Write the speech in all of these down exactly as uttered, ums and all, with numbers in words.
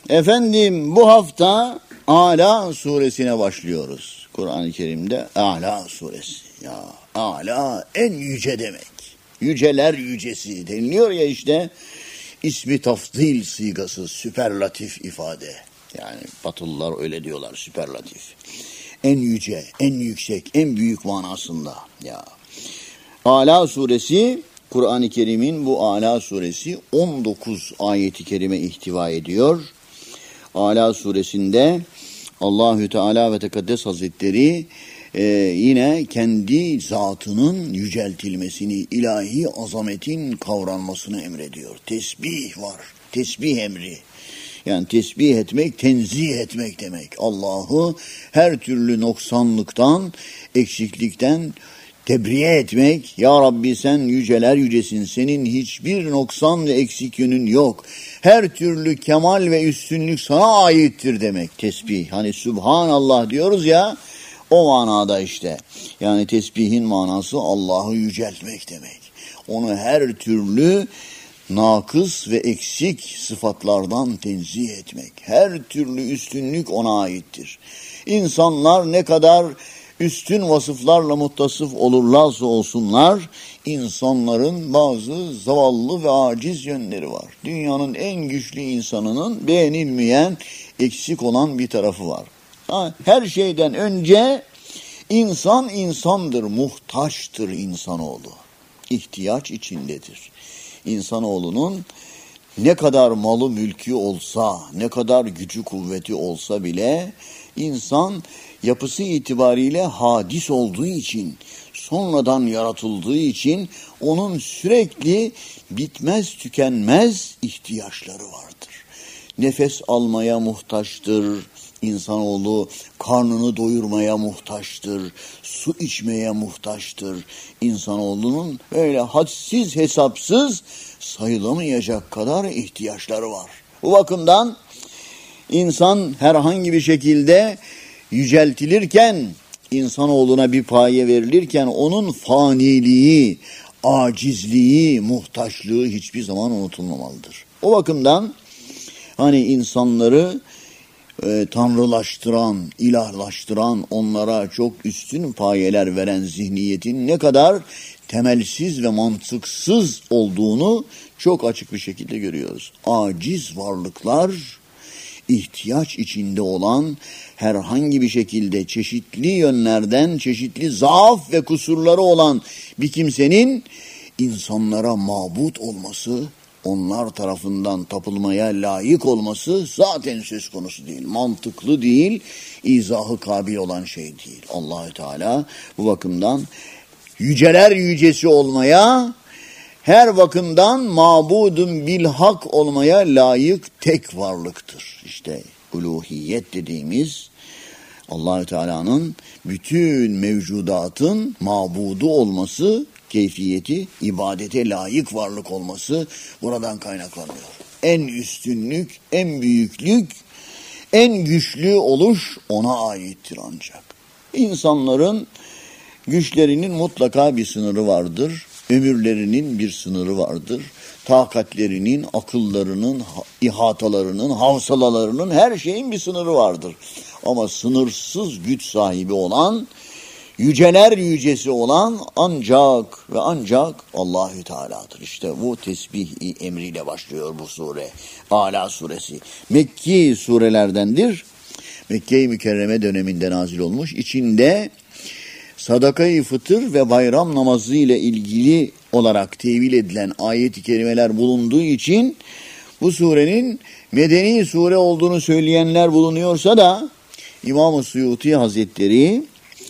Efendim bu hafta Ala suresine başlıyoruz. Kur'an-ı Kerim'de Ala suresi. Ya Ala en yüce demek. Yüceler yücesi deniliyor ya işte. İsmi tafdil sigası, süperlatif ifade. Yani Batılılar öyle diyorlar, süperlatif. En yüce, en yüksek, en büyük manasında. Ya Ala suresi, Kur'an-ı Kerim'in bu Ala suresi on dokuz ayeti kerime ihtiva ediyor. Ala suresinde Allahü Teala ve Tekaddes Hazretleri e, yine kendi zatının yüceltilmesini, ilahi azametin kavranmasını emrediyor. Tesbih var, tesbih emri. Yani tesbih etmek, tenzih etmek demek. Allah'ı her türlü noksanlıktan, eksiklikten tebriye etmek. Ya Rabbi sen yüceler yücesin. Senin hiçbir noksan ve eksik yönün yok. Her türlü kemal ve üstünlük sana aittir demek tesbih. Hani Subhanallah diyoruz ya, o manada işte. Yani tesbihin manası Allah'ı yüceltmek demek. Onu her türlü nakıs ve eksik sıfatlardan tenzih etmek. Her türlü üstünlük ona aittir. İnsanlar ne kadar üstün vasıflarla muttasıf olurlarsa olsunlar, insanların bazı zavallı ve aciz yönleri var. Dünyanın en güçlü insanının beğenilmeyen, eksik olan bir tarafı var. Her şeyden önce insan insandır, muhtaçtır insanoğlu. İhtiyaç içindedir. İnsanoğlunun ne kadar malı mülkü olsa, ne kadar gücü kuvveti olsa bile insan yapısı itibariyle hadis olduğu için, sonradan yaratıldığı için onun sürekli bitmez tükenmez ihtiyaçları vardır. Nefes almaya muhtaçtır. İnsanoğlu karnını doyurmaya muhtaçtır, su içmeye muhtaçtır. İnsanoğlunun böyle hadsiz hesapsız sayılamayacak kadar ihtiyaçları var. Bu bakımdan insan herhangi bir şekilde yüceltilirken, insanoğluna bir paye verilirken onun faniliği, acizliği, muhtaçlığı hiçbir zaman unutulmamalıdır. O bakımdan hani insanları e, tanrılaştıran, ilahlaştıran, onlara çok üstün payeler veren zihniyetin ne kadar temelsiz ve mantıksız olduğunu çok açık bir şekilde görüyoruz. Aciz varlıklar, ihtiyaç içinde olan, herhangi bir şekilde çeşitli yönlerden çeşitli zaaf ve kusurları olan bir kimsenin insanlara mabut olması, onlar tarafından tapılmaya layık olması zaten söz konusu değil. Mantıklı değil, izahı kabil olan şey değil. Allahü Teala bu bakımdan yüceler yücesi olmaya, her bakımdan mabudun bilhak olmaya layık tek varlıktır. İşte uluhiyet dediğimiz Allahü Teala'nın bütün mevcudatın mabudu olması, keyfiyeti, ibadete layık varlık olması buradan kaynaklanıyor. En üstünlük, en büyüklük, en güçlü oluş ona aittir ancak. İnsanların güçlerinin mutlaka bir sınırı vardır. Ömürlerinin bir sınırı vardır. Takatlerinin, akıllarının, ihatalarının, havsalalarının, her şeyin bir sınırı vardır. Ama sınırsız güç sahibi olan, yüceler yücesi olan ancak ve ancak Allahü Teala'dır. İşte bu tesbih emriyle başlıyor bu sure. Ala suresi. Mekki surelerdendir. Mekke-i Mükerreme döneminde nazil olmuş. İçinde sadaka-i fıtır ve bayram namazı ile ilgili olarak tevil edilen ayet-i kerimeler bulunduğu için bu surenin medeni sure olduğunu söyleyenler bulunuyorsa da İmam-ı Suyuti Hazretleri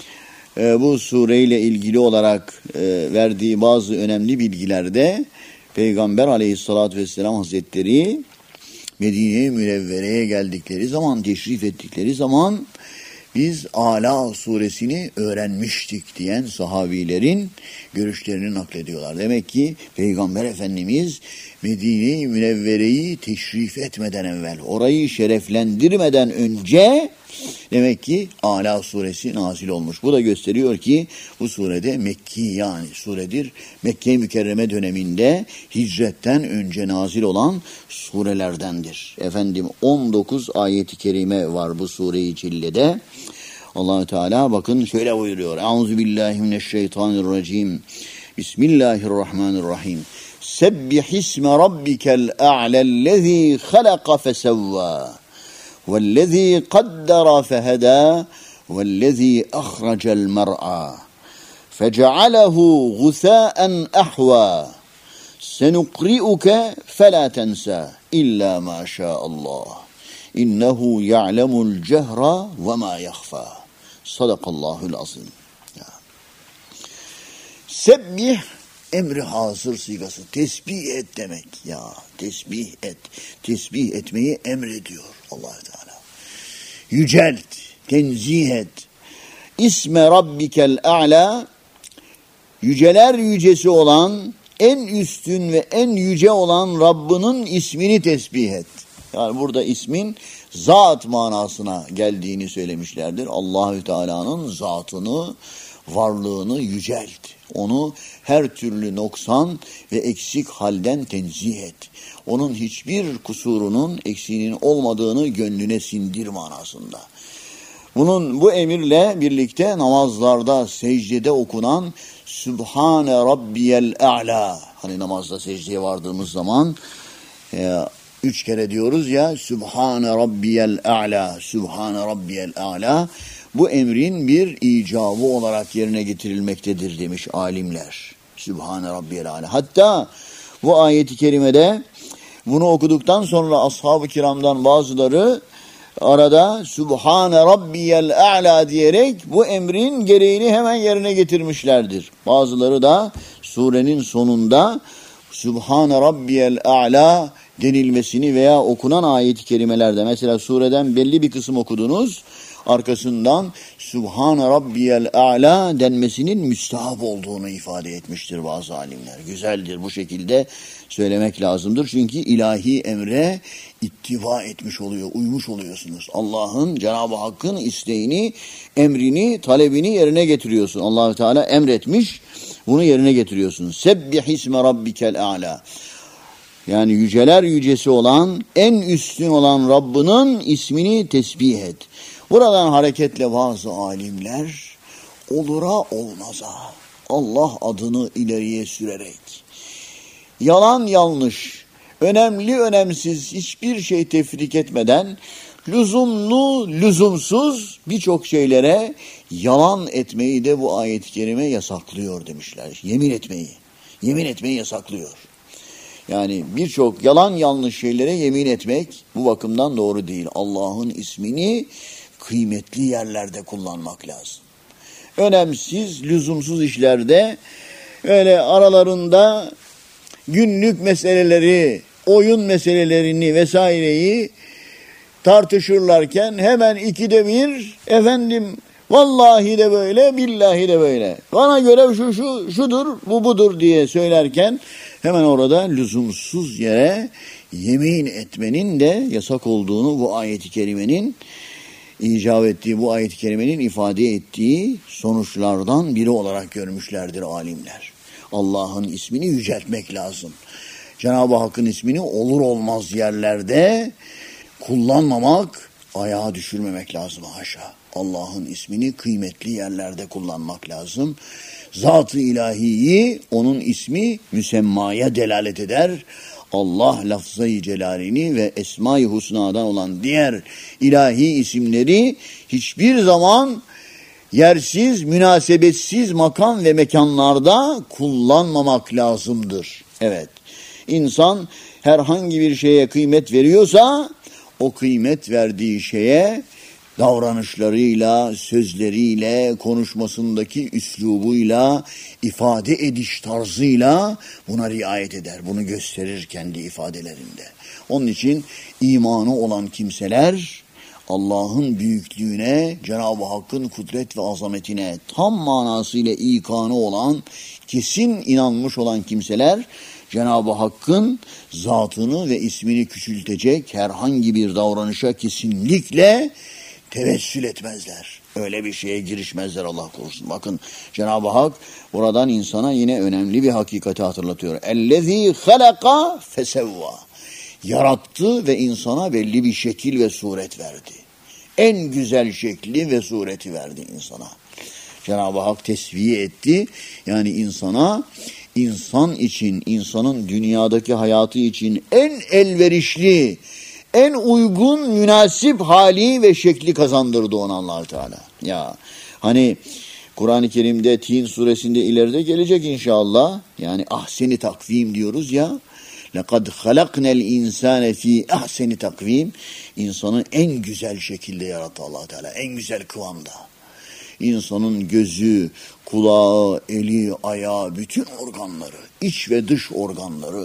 e, bu sureyle ilgili olarak e, verdiği bazı önemli bilgilerde Peygamber Aleyhisselatü Vesselam Hazretleri Medine-i Münevvere'ye geldikleri zaman, teşrif ettikleri zaman biz Ala suresini öğrenmiştik diyen sahabilerin görüşlerini naklediyorlar. Demek ki Peygamber Efendimiz Medine-i Münevvere'yi teşrif etmeden evvel, orayı şereflendirmeden önce Demek ki Ala suresi nazil olmuş. Bu da gösteriyor ki bu surede Mekki yani suredir. Mekke-i Mükerreme döneminde hicretten önce nazil olan surelerdendir. Efendim on dokuz ayeti kerime var bu sure-i cillede. Allah-u Teala bakın şöyle buyuruyor. Euzubillahimineşşeytanirracim. Bismillahirrahmanirrahim. Sebbihisme rabbikel a'lellezî halaka fesevvâ. Vellezî kaddara fehedâ. Vellezî ahracel mer'a. Fecealehu gusâen ahvâ. Senukri'uke felâ tensâ. İllâ mâ şâ'allâh. İnnehu ya'lemul cehra ve mâ yahfâ. Sadakallahul azim. Ya. Sebbih emri hazır sigası. Tesbih et demek. Ya tesbih et. Tesbih etmeyi emrediyor Allah-u Teala. Yücelt, tenzih et. İsme rabbikel a'la. Yüceler yücesi olan, en üstün ve en yüce olan Rabbinin ismini tesbih et. Yani burada ismin zat manasına geldiğini söylemişlerdir. Allahü Teala'nın zatını, varlığını yücelt. Onu her türlü noksan ve eksik halden tenzih et. Onun hiçbir kusurunun, eksiğinin olmadığını gönlüne sindir manasında. Bunun bu emirle birlikte namazlarda, secdede okunan Sübhane Rabbiyel A'la. Hani namazda secdeye vardığımız zaman e, üç kere diyoruz ya Sübhane Rabbiyel A'la, Sübhane Rabbiyel A'la. Bu emrin bir icabı olarak yerine getirilmektedir demiş alimler. Sübhane Rabbiyel A'la. Hatta bu ayeti kerimede bunu okuduktan sonra ashab-ı kiramdan bazıları arada Sübhane Rabbiyel A'la diyerek bu emrin gereğini hemen yerine getirmişlerdir. Bazıları da surenin sonunda Sübhane Rabbiyel A'la denilmesini veya okunan ayet-i kerimelerde mesela sureden belli bir kısım okudunuz, arkasından Sübhane Rabbiyel A'la denmesinin müstahap olduğunu ifade etmiştir bazı alimler. Güzeldir, bu şekilde söylemek lazımdır. Çünkü ilahi emre ittiba etmiş oluyor, uymuş oluyorsunuz. Allah'ın, Cenab-ı Hakk'ın isteğini, emrini, talebini yerine getiriyorsun. Allah-u Teala emretmiş, bunu yerine getiriyorsun. Sebbihisme rabbikel a'la. Yani yüceler yücesi olan, en üstün olan Rabbinin ismini tesbih et. Buradan hareketle bazı alimler olura olmaza Allah adını ileriye sürerek yalan yanlış, önemli önemsiz hiçbir şey tefrik etmeden lüzumlu lüzumsuz birçok şeylere yalan etmeyi de bu ayet-i kerime yasaklıyor demişler. Yemin etmeyi, yemin etmeyi yasaklıyor. Yani birçok yalan yanlış şeylere yemin etmek bu bakımdan doğru değil. Allah'ın ismini kıymetli yerlerde kullanmak lazım. Önemsiz, lüzumsuz işlerde öyle aralarında günlük meseleleri, oyun meselelerini vesaireyi tartışırlarken hemen ikide bir efendim vallahi de böyle, billahi de böyle. Bana göre şu şu şudur, bu budur diye söylerken hemen orada lüzumsuz yere yemin etmenin de yasak olduğunu bu ayet-i kerimenin icap ettiği, bu ayet-i kerimenin ifade ettiği sonuçlardan biri olarak görmüşlerdir alimler. Allah'ın ismini yüceltmek lazım. Cenab-ı Hakk'ın ismini olur olmaz yerlerde kullanmamak, ayağa düşürmemek lazım haşa. Allah'ın ismini kıymetli yerlerde kullanmak lazım. Zat-ı ilahiyi, onun ismi müsemmaya delalet eder. Allah lafzayı celalini ve esma-i husnadan olan diğer ilahi isimleri hiçbir zaman yersiz, münasebetsiz makam ve mekanlarda kullanmamak lazımdır. Evet, insan herhangi bir şeye kıymet veriyorsa o kıymet verdiği şeye davranışlarıyla, sözleriyle, konuşmasındaki üslubuyla, ifade ediş tarzıyla buna riayet eder. Bunu gösterir kendi ifadelerinde. Onun için imanı olan kimseler Allah'ın büyüklüğüne, Cenab-ı Hakk'ın kudret ve azametine tam manasıyla ikanı olan, kesin inanmış olan kimseler Cenab-ı Hakk'ın zatını ve ismini küçültecek herhangi bir davranışa kesinlikle tevessül etmezler. Öyle bir şeye girişmezler, Allah korusun. Bakın Cenab-ı Hak buradan insana yine önemli bir hakikati hatırlatıyor. Ellezî halaka fesevva. Yarattı ve insana belli bir şekil ve suret verdi. En güzel şekli ve sureti verdi insana. Cenab-ı Hak tesviye etti. Yani insana, insan için, insanın dünyadaki hayatı için en elverişli, en uygun, münasip hali ve şekli kazandırdı ona Allah Teala. Ya hani Kur'an-ı Kerim'de Tin suresinde ileride gelecek inşallah. Yani ahseni takvim diyoruz ya. لَقَدْ خَلَقْنَا الْاِنْسَانَ ف۪ي اَحْسَنِ takvim. İnsanı en güzel şekilde yarattı Allah Teala. En güzel kıvamda. İnsanın gözü, kulağı, eli, ayağı, bütün organları, iç ve dış organları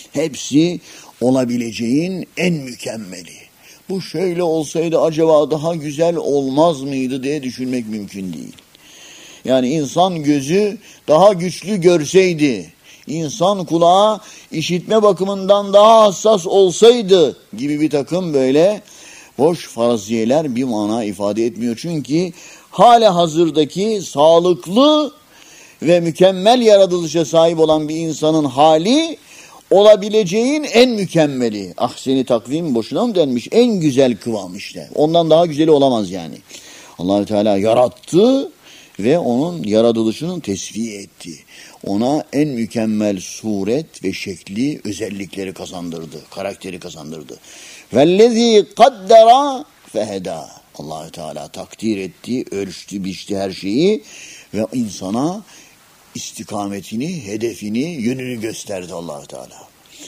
hepsi olabileceğin en mükemmeli. Bu şöyle olsaydı acaba daha güzel olmaz mıydı diye düşünmek mümkün değil. Yani insan gözü daha güçlü görseydi, insan kulağı işitme bakımından daha hassas olsaydı gibi bir takım böyle boş faraziyeler bir mana ifade etmiyor. Çünkü hala hazırdaki sağlıklı ve mükemmel yaratılışa sahip olan bir insanın hali olabileceğin en mükemmeli. Ahseni takvim boşuna mı denmiş? En güzel kıvam işte. Ondan daha güzeli olamaz yani. Allah Teala yarattı ve onun yaratılışını tesviye etti. Ona en mükemmel suret ve şekli, özellikleri kazandırdı. Karakteri kazandırdı. Vellezî kaddera fehedâ. Allah Teala takdir etti, ölçtü, biçti her şeyi ve insana istikametini, hedefini, yönünü gösterdi Allah Teala.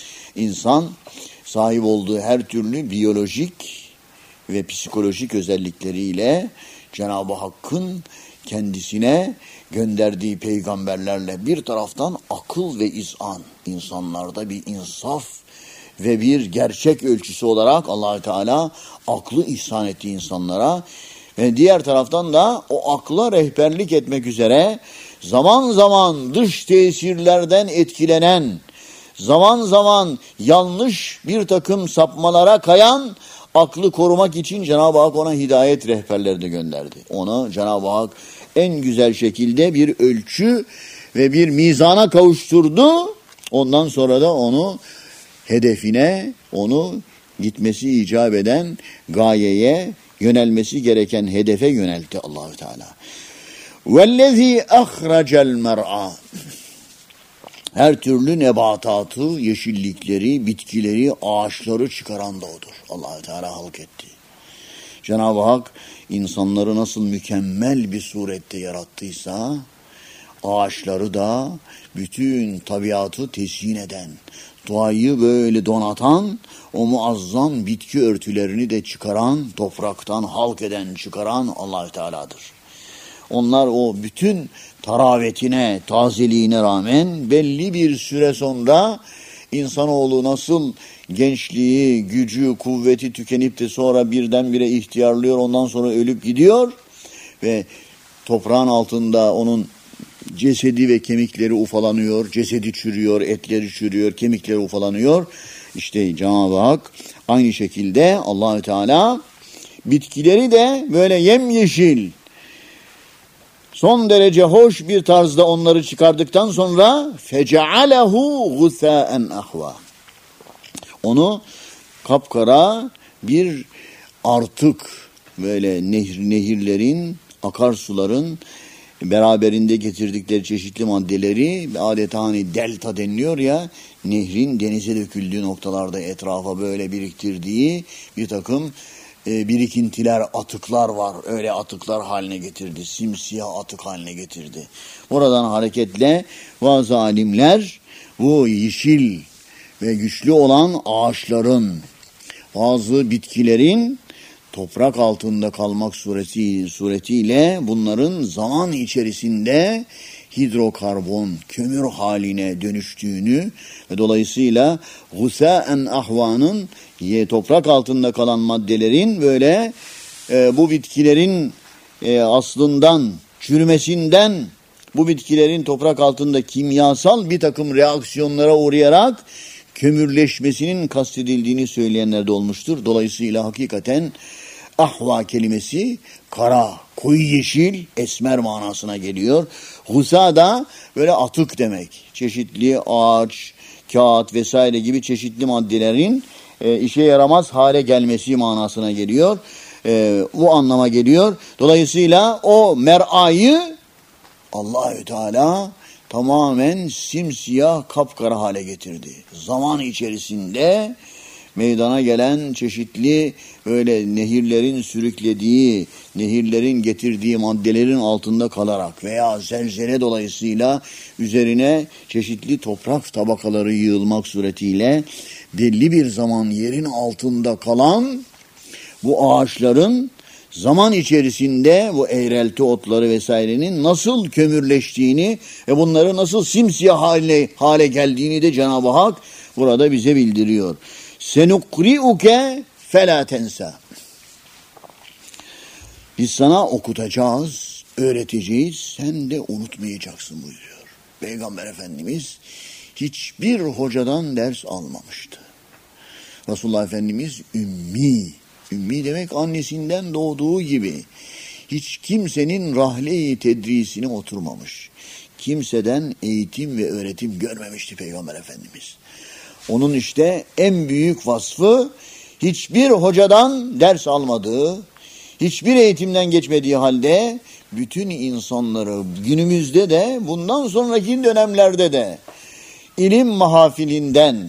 İnsan sahip olduğu her türlü biyolojik ve psikolojik özellikleriyle Cenab-ı Hakk'ın kendisine gönderdiği peygamberlerle bir taraftan akıl ve izan, insanlarda bir insaf ve bir gerçek ölçüsü olarak Allah Teala aklı ihsan etti insanlara ve diğer taraftan da o akla rehberlik etmek üzere zaman zaman dış tesirlerden etkilenen, zaman zaman yanlış bir takım sapmalara kayan aklı korumak için Cenab-ı Hak ona hidayet rehberlerini gönderdi. Ona Cenab-ı Hak en güzel şekilde bir ölçü ve bir mizana kavuşturdu. Ondan sonra da onu hedefine, onu gitmesi icap eden gayeye, yönelmesi gereken hedefe yöneltti Allah-u Teala. وَالَّذ۪ي اَخْرَجَ الْمَرْعَى. Her türlü nebatatı, yeşillikleri, bitkileri, ağaçları çıkaran da odur. Allah-u Teala halk etti. Cenab-ı Hak insanları nasıl mükemmel bir surette yarattıysa, ağaçları da bütün tabiatı tesyin eden, doğayı böyle donatan, o muazzam bitki örtülerini de çıkaran, topraktan halk eden, çıkaran Allah-u Teala'dır. Onlar o bütün taravetine, tazeliğine rağmen belli bir süre sonra insanoğlu nasıl gençliği, gücü, kuvveti tükenip de sonra birdenbire ihtiyarlıyor, ondan sonra ölüp gidiyor ve toprağın altında onun cesedi ve kemikleri ufalanıyor, cesedi çürüyor, etleri çürüyor, kemikleri ufalanıyor. İşte Cenab-ı Hak aynı şekilde Allah-u Teala bitkileri de böyle yemyeşil, son derece hoş bir tarzda onları çıkardıktan sonra fecealehu gusâen ahva. Onu kapkara bir artık böyle nehir, nehirlerin, akarsuların beraberinde getirdikleri çeşitli maddeleri adeta hani delta deniliyor ya, nehrin denize döküldüğü noktalarda etrafa böyle biriktirdiği bir takım e, birikintiler, atıklar var. Öyle atıklar haline getirdi. Simsiyah atık haline getirdi. Oradan hareketle bazı alimler bu yeşil ve güçlü olan ağaçların, bazı bitkilerin toprak altında kalmak sureti, suretiyle bunların zaman içerisinde hidrokarbon, kömür haline dönüştüğünü ve dolayısıyla gusâen ahvanın toprak altında kalan maddelerin böyle e, bu bitkilerin e, aslından, çürümesinden, bu bitkilerin toprak altında kimyasal bir takım reaksiyonlara uğrayarak kömürleşmesinin kastedildiğini söyleyenler de olmuştur. Dolayısıyla hakikaten Ahva kelimesi kara, koyu yeşil, esmer manasına geliyor. Husa da böyle atık demek. Çeşitli ağaç, kağıt vesaire gibi çeşitli maddelerin e, işe yaramaz hale gelmesi manasına geliyor. E, bu anlama geliyor. Dolayısıyla o mer'ayı Allahü Teala tamamen simsiyah, kapkara hale getirdi. Zaman içerisinde meydana gelen çeşitli böyle nehirlerin sürüklediği, nehirlerin getirdiği maddelerin altında kalarak veya zelzele dolayısıyla üzerine çeşitli toprak tabakaları yığılmak suretiyle belli bir zaman yerin altında kalan bu ağaçların zaman içerisinde bu eğrelti otları vesairenin nasıl kömürleştiğini ve bunları nasıl simsiyah hale, hale geldiğini de Cenab-ı Hak burada bize bildiriyor. Senukri'uke felâ tensa. Biz sana okutacağız, öğreteceğiz, sen de unutmayacaksın buyuruyor. Peygamber Efendimiz hiçbir hocadan ders almamıştı. Resulullah Efendimiz ümmi, ümmi demek annesinden doğduğu gibi hiç kimsenin rahle-i tedrisine oturmamış. Kimseden eğitim ve öğretim görmemişti Peygamber Efendimiz. Onun işte en büyük vasfı hiçbir hocadan ders almadığı, hiçbir eğitimden geçmediği halde bütün insanları günümüzde de bundan sonraki dönemlerde de ilim mahafilinden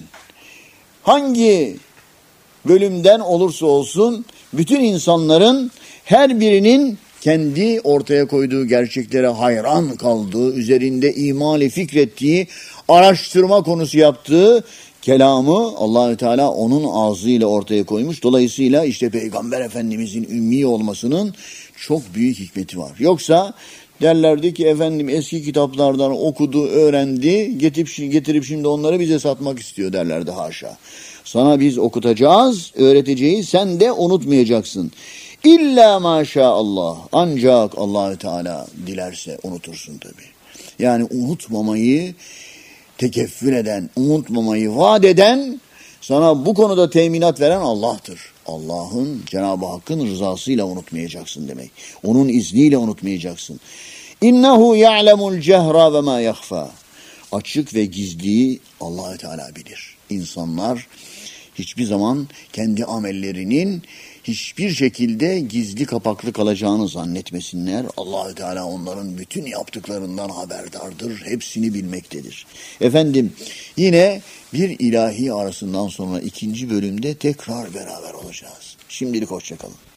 hangi bölümden olursa olsun bütün insanların her birinin kendi ortaya koyduğu gerçeklere hayran kaldığı, üzerinde imali fikrettiği, araştırma konusu yaptığı kelamı Allahü Teala onun ağzıyla ortaya koymuş. Dolayısıyla işte Peygamber Efendimizin ümmi olmasının çok büyük hikmeti var. Yoksa derlerdi ki efendim eski kitaplardan okudu, öğrendi, getirip, getirip şimdi onları bize satmak istiyor derlerdi, haşa. Sana biz okutacağız, öğreteceğiz, sen de unutmayacaksın. İlla maşallah, ancak Allahü Teala dilerse unutursun tabii. Yani unutmamayı tekeffül eden, unutmamayı vaat eden, sana bu konuda teminat veren Allah'tır. Allah'ın, Cenab-ı Hakk'ın rızasıyla unutmayacaksın demek. Onun izniyle unutmayacaksın. İnnehu ya'lemul cehra ve ma yakhfa. Açık ve gizliyi Allahü Teala bilir. İnsanlar hiçbir zaman kendi amellerinin hiçbir şekilde gizli kapaklı kalacağını zannetmesinler. Allahü Teala onların bütün yaptıklarından haberdardır. Hepsini bilmektedir. Efendim yine bir ilahi arasından sonra ikinci bölümde tekrar beraber olacağız. Şimdilik hoşça kalın.